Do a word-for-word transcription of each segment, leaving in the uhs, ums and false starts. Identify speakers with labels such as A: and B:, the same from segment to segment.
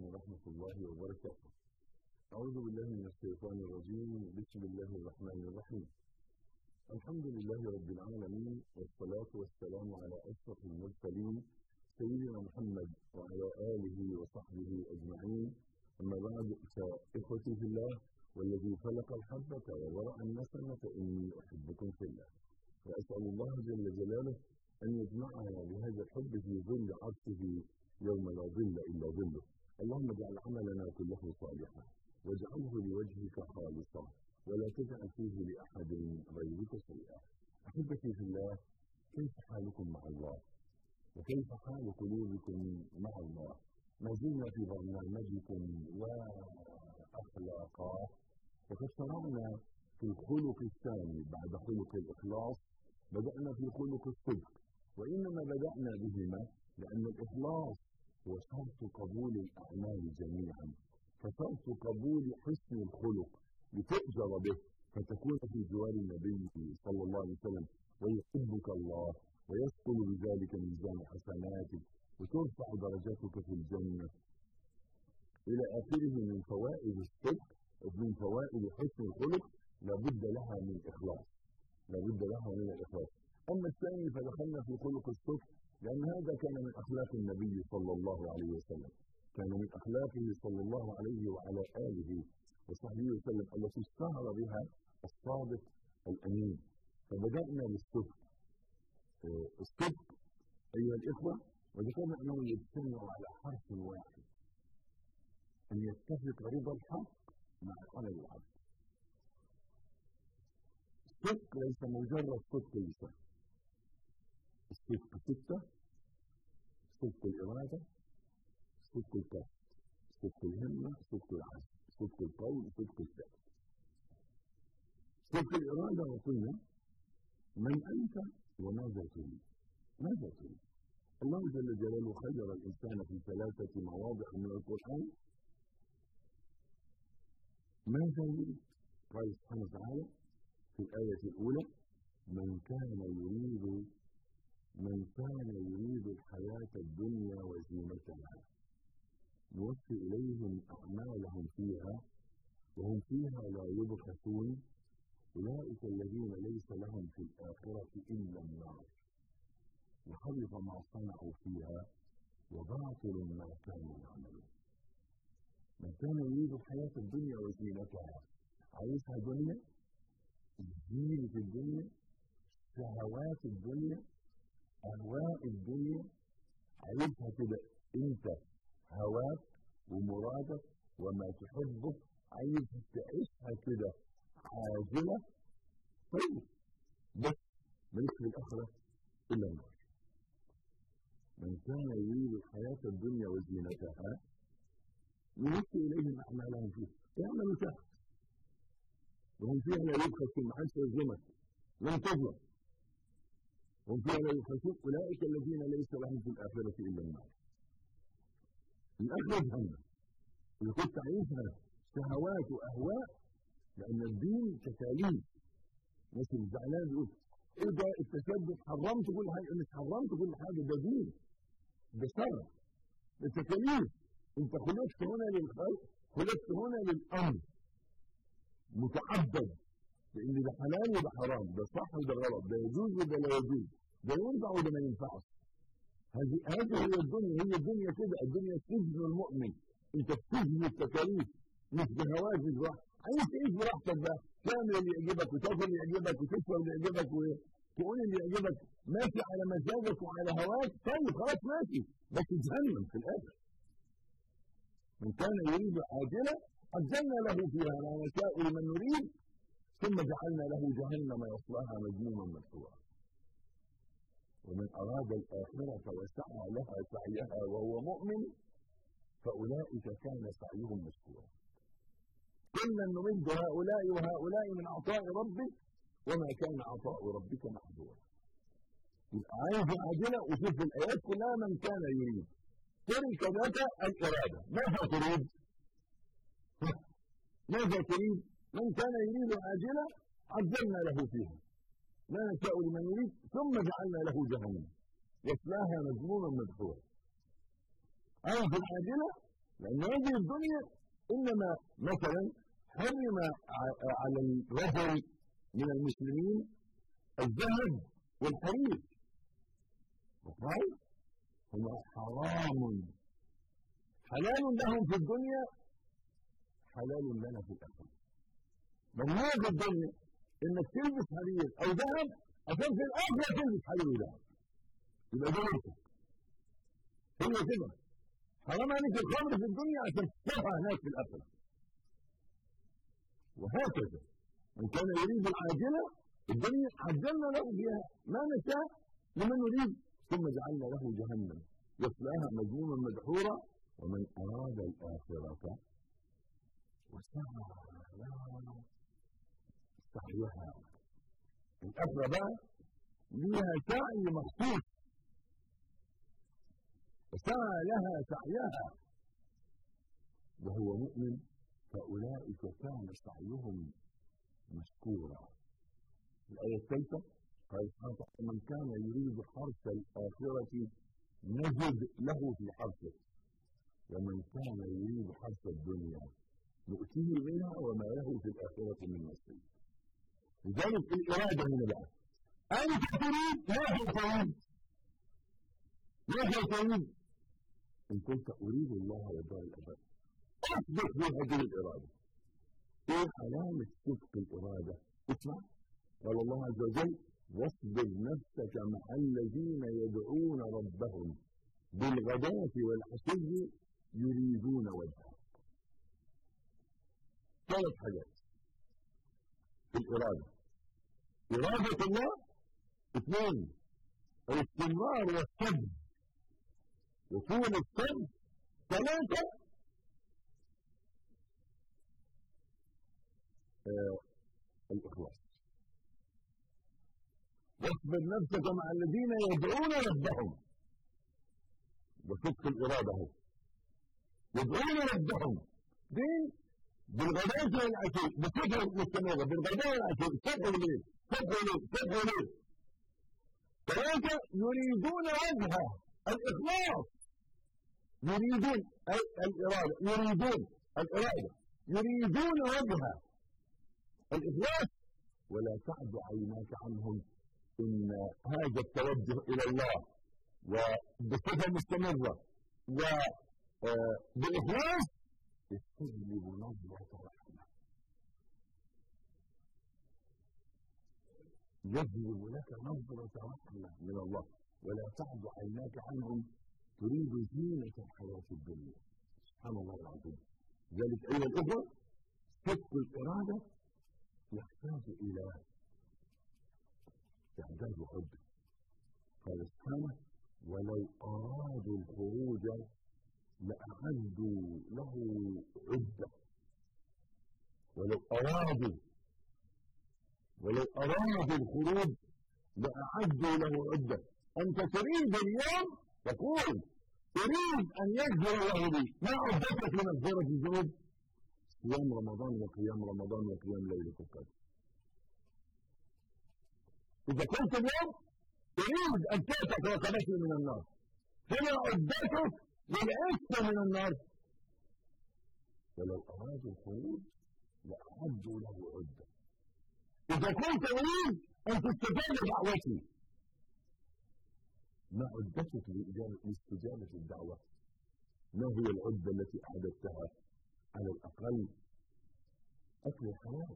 A: ورحمة الله وبركاته. أعوذ بالله من الشيطان الرجيم. بسم الله الرحمن الرحيم. الحمد لله رب العالمين، والصلاة والسلام على أشرف المرسلين سيدنا محمد وعلى آله وصحبه أجمعين. أما بعد، فإخوتي في الله والذي خلق الحبة وورع النسمة إني أحبكم في الله، وأسأل الله جل جلاله أن يجمعنا بهذا الحب في ظل عرشه يوم لا ظل إلا ظله. اللهم اجعل عملنا كله صالحا واجعله لوجهك خالصا ولا تجعل فيه لأحد غيرك شيئا. أحبتي في الله، كيف حالكم مع الله؟ وكيف حال قلوبكم مع الله؟ ما زلنا في برنامجكم وأخلاقا، وقد شرعنا في الخلق الثاني بعد خلق الإخلاص. بدأنا في خلق الصدق، وإنما بدأنا بهما لأن الإخلاص هو شرط قبول الأعمال جميعا، فشرط قبول حسن الخلق لتؤجر به فتكون في جوار النبي صلى الله عليه وسلم ويحبك الله ويثقل بذلك ميزان حسناتك وترفع درجاتك في الجنة إلى آخره. من فوائد الصدق ومن فوائد حسن الخلق لابد لها من الإخلاص، لابد لها من الإخلاص. أما الثاني فدخلنا في خلق الصدق لأن هذا كان من أخلاق النبي صلى الله عليه وسلم، كان من أخلاقه صلى الله عليه وعلى آله وصحبه وسلم التي اشتهر بها الصادق الأمين. فبدأنا بالصدق. الصدق أيها الإخوة، وذكرنا أنه يجتمع على حرف واحد، أن يتفق رضا الحق مع عمل العبد. الصدق ليس مجرد صدق لسان، الصدق ستة: صدق الإرادة، صدق القصد، صدق الهمة، صدق العزم، صدق القول، صدق الفعل. صدق الإرادة وقلنا من أنت وماذا تريد؟ ماذا تريد؟ الله جل جلاله خير الإنسان في ثلاثة مواضع من القرآن. ماذا يريد؟ قال سبحانه وتعالى في الآية الأولى: من كان يريد من كان يريد الحياة الدنيا وزينتها نوفي إليهم أعمالهم فيها وهم فيها لا يبخسون أولئك الذين ليس لهم في الآخرة إلا النار وحبط ما صنعوا فيها وباطل ما كانوا يعملون. من كان يريد الحياة الدنيا وزينتها، عايزها دنيا، زينة الدنيا، شهوات الدنيا، أهواء الدنيا، عايزها كده أنت هواك ومرادك وما تحبه، عايز تعيشها كده عاجلة. طيب بس ملك في الآخرة إلا النار. من كان يريد الحياة الدنيا وزينتها نوفي إليهم أعمالهم فيها، يعملوا تحت وهم فيها لا يبخسون، ما حدش يظلمك، لن تظلم، وهم فيها لا يبخسون أولئك الذين ليس لهم في الآخرة إلا النار. الآخرة جهنم. إذا كنت تعيشها شهوات وأهواء، لأن الدين تكاليف. ناس الزعلان يقول إيه ده التشدد، حرمت كل حاجة. مش حرمت كل حاجة، ده دين، ده شرع، ده تكاليف. أنت خلقت هنا للخلق، خلقت هنا للأمر، متعبد لأن ده حلال وده حرام، ده صح وده غلط، ده يجوز وده لا يجوز، ده ينفع وده ما ينفعش. هذه هذه هي الدنيا. هي الدنيا كده، الدنيا سجن المؤمن. انت بتسجن التكاليف مش بهواك، مش براحتك. عايز تعيش براحتك بقى، تعمل اللي يعجبك وتاكل اللي يعجبك وتشرب اللي يعجبك وتقول اللي يعجبك، ماشي على مزاجك وعلى هواك. طيب خلاص ماشي، بس تجهنم في الاخر. من كان يريد عاجله عجلنا له فيها ما نشاء لمن نريد ثم جعلنا له جهنم يصلاها مذموما مدحورا. ومن أراد الآخرة وسعى لها سعيها وهو مؤمن فأولئك كان سعيهم مشكورا. كلا نمد هؤلاء وهؤلاء من عطاء ربك وما كان عطاء ربك محظورا. عايز عاجلة، وشوف الآيات كلها من كان يريد. تلك ذات الإرادة. ماذا تريد؟ ماذا تريد؟ من كان يريد عاجلة عجلنا له فيها ما نشاء لمن يريد ثم جعلنا له جهنم يصلاها مذموما مدحورا. عايز العاجلة لأن هذه الدنيا إنما مثلا حرم على الرجل من المسلمين الذهب والحرير، وقال هما حرام حلال لهم في الدنيا حلال لنا في الآخرة. ممنوع في الدنيا إنك تلبس حرير أو ذهب عشان في الآخرة تلبس حرير وذهب، يبقى ده مرتب. هي كده حرام عليك الخمر في الدنيا عشان تشربها هناك في الآخرة. وهكذا من كان يريد العاجلة الدنيا عجلنا له بها ما نشاء لمن نريد ثم جعلنا له جهنم يصلاها مذموما مدحورا ومن أراد الآخرة وسعى لها سعيها. الآخرة بقى ليها سعي مخصوص، وسعى لها سعيها وهو مؤمن فأولئك كان سعيهم مشكورا. الآية الثالثة قال سبحانه من كان يريد حرث الآخرة نجد له في حرثه ومن كان يريد حرث الدنيا نؤتيه منها وما له في الآخرة من نصيب. لذلك الإرادة هنا بقى أنت تريد ماذا تريد؟ ماذا تريد؟ إن كنت أريد الله والدار الآخرة أصدق بهذه الإرادة. إيه علامة صدق الإرادة؟ اسمع قال الله عز وجل واصبر نفسك مع الذين يدعون ربهم بالغداة والعشي يريدون وجهه. ثلاث حاجات في الإرادة: إرادة الله، اثنين الاستمرار والصبر وطول الصبر، ثلاثة آه الإخلاص. واصبر نفسك مع الذين يدعون ربهم، وصدق الإرادة هو يدعون ربهم دين بالغداة والعشي بصفة مستمرة، بالغداة والعشي صبح وليل صبح وليل صبح وليل. ثلاثة يريدون وجهه، الإخلاص، يريدون أي الإرادة، يريدون الإرادة يريدون وجهه الإخلاص. ولا تعد عيناك عنهم، إن هذا التوجه إلى الله وبصفة مستمرة وبالإخلاص يستجلب نظرة رحمة، يجلب لك نظرة رحمة من الله. ولا تعد عيناك عنهم تريد زينة الحياة الدنيا. سبحان الله العظيم. ذلك أيها الأخوة صدق الإرادة يحتاج إلى إعداد عدة. قال سبحانه ولو أرادوا الخروج لأعدوا له عدة. ولو أرادوا ولو أرادوا الخروج لأعدوا له عدة. أنت تريد اليوم تقول أريد أن يغفر الله لي، ما عدتك لمغفرة الذنوب؟ صيام رمضان وقيام رمضان وقيام ليلة القدر. إذا كنت اليوم تريد أن تعتق رقبتي من النار فما عدتك للعتق من النار؟ ولو أرادوا الخروج لأعدوا له عدة. إذا كنت أريد أن تستجاب دعوتي ما عدتك لاستجابة الدعوة؟ ما هي العدة التي أعددتها؟ على الأقل أكل الحلال،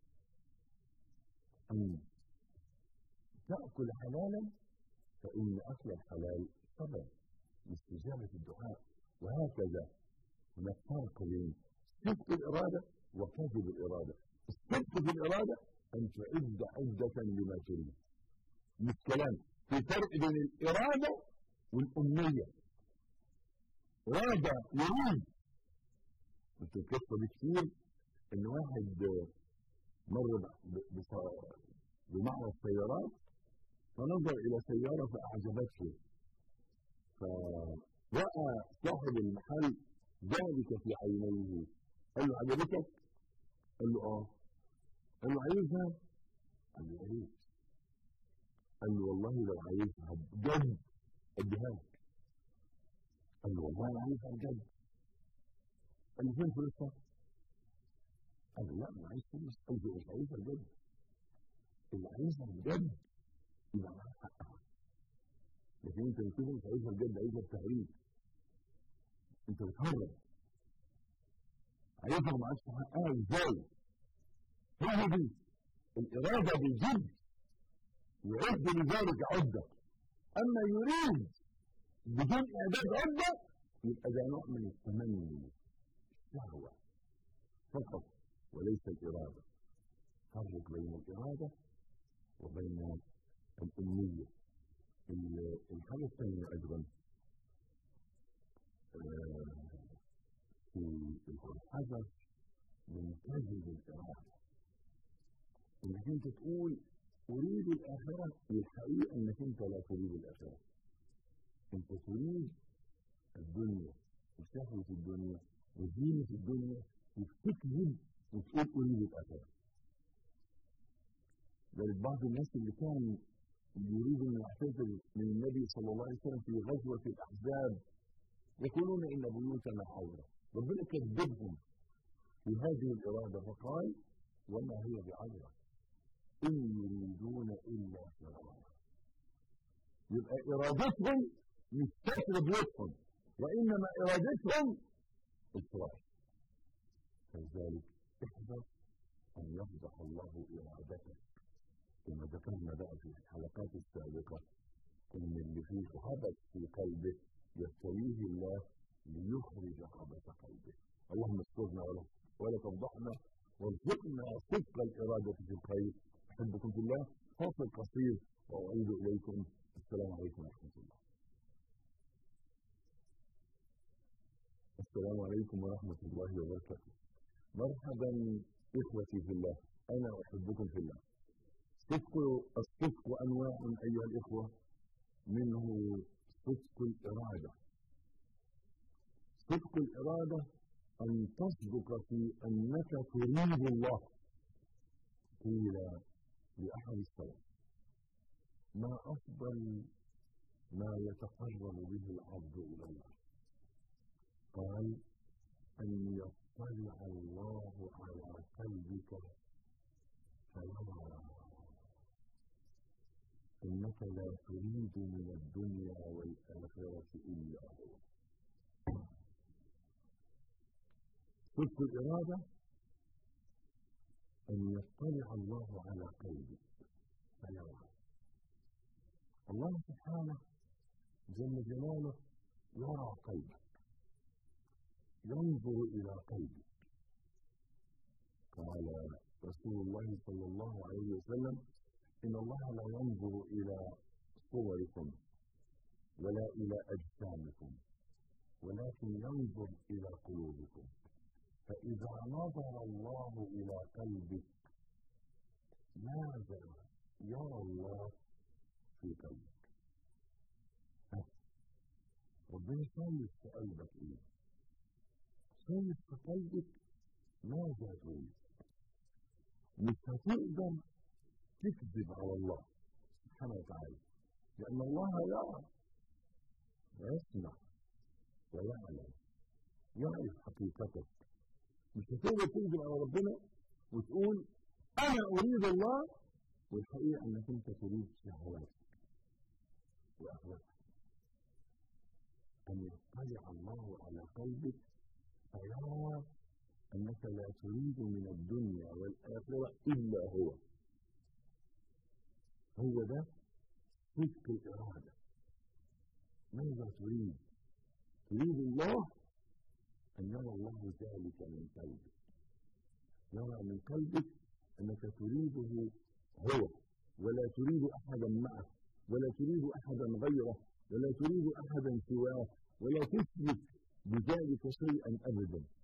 A: أن تأكل حلالا، فإن أكل الحلال سبب لاستجابة الدعاء. وهكذا هناك فرق بين صدق الإرادة وكذب الإرادة. الصدق في الإرادة أن تعد عدة لما تريد. مش كلام، في فرق بين الإرادة والأمنية. إرادة يريد، كنت القصة دي كتير، إن واحد مر بمعرض السيارات فنظر إلى سيارة فأعجبته، فرأى صاحب المحل ذلك في عينيه. قال له عجبتك؟ قال له آه. قال له عايزها؟ قال له عايز. قال له والله لو عايزها بجد أديها لك. قال له والله أنا عايزها بجد. اللي فين فلوسها؟ قال لا ما عايز فلوس، قلبي مش عايزها بجد. اللي عايزها بجد يبقى معاه حقها. لكن انت كده مش عايزها بجد، عايزها بتهريج. انت بتهرب. عايزها معاك حقها ازاي؟ هي دي الاراده بالجد، يعد لذلك عده. اما يريد بدون اعداد عده يبقى ده نوع من التمني، الشهوه فقط وليس الاراده. فرق بين الاراده وبين الامنيه. الحاجه الثانيه ايضا في الحذر من كذب الاراده، انك انت تقول اريد الاخره، والحقيقه انك انت لا تريد الاخره. انت تريد الدنيا وشهوه الدنيا وزينه الدنيا، وتكذب وتقول اريد الاخره. ذلك بعض الناس اللي كان يريد ان يعتذر من النبي صلى الله عليه وسلم في غزوه الاحزاب يقولون ان بيوتنا عوره. ربنا كذبهم في هذه الاراده فقال وما هي بعوره ان يريدون الا فرارا. يبقى ارادتهم مش ستر بيوتهم، وانما ارادتهم الفرار. فلذلك احذر ان يفضح الله ارادتك. كما ذكرنا بقى في الحلقات السابقه ان اللي فيه خبث في قلبه يبتليه الله ليخرج خبث قلبه. اللهم استرنا ولا ولا تفضحنا وارزقنا صدق الاراده في الخير. احبكم في الله. فاصل قصير واعيد اليكم. السلام عليكم ورحمه الله. السلام عليكم ورحمه الله وبركاته. مرحبا اخوتي في الله، انا احبكم في الله. صدق الصدق انواع ايها الاخوه، منه صدق الاراده. صدق الاراده ان تصدق في انك تريد الله. قيل لاحد السلف ما افضل ما يتقرب به العبد الى الله؟ قال ان يطلع الله على قلبك فيرى انك لا تريد من الدنيا والاخره الا هو. صدق الاراده ان يطلع الله على قلبك فيرى. الله سبحانه جل جلاله يرى قلبك، ينظر الى قلبك. قال رسول الله صلى الله عليه وسلم إن الله لا ينظر إلى صوركم ولا إلى أجسامكم ولكن ينظر إلى قلوبكم. فإذا نظر الله إلى قلبك ماذا يرى الله في قلبك؟ ربنا شايف في قلبك إيه؟ شايف في قلبك ماذا تريد. مش هتقدر تكذب على الله سبحانه وتعالى، لأن الله يرى ويسمع ويعلم، يعرف حقيقتك. مش هتقدر تكذب على ربنا وتقول أنا أريد الله والحقيقة أنك أنت تريد شهواتك وأهواتك. أن يطلع الله على قلبك فيرى أنك لا تريد من الدنيا والآخرة إلا هو. هو ده صدق الإرادة. ماذا تريد؟ تريد الله أن يرى الله ذلك من قلبك، يرى من قلبك أنك تريده هو ولا تريد أحدا معه ولا تريد أحدا غيره ولا تريد أحدا سواه ولا تشرك بذلك شيئا أبدا.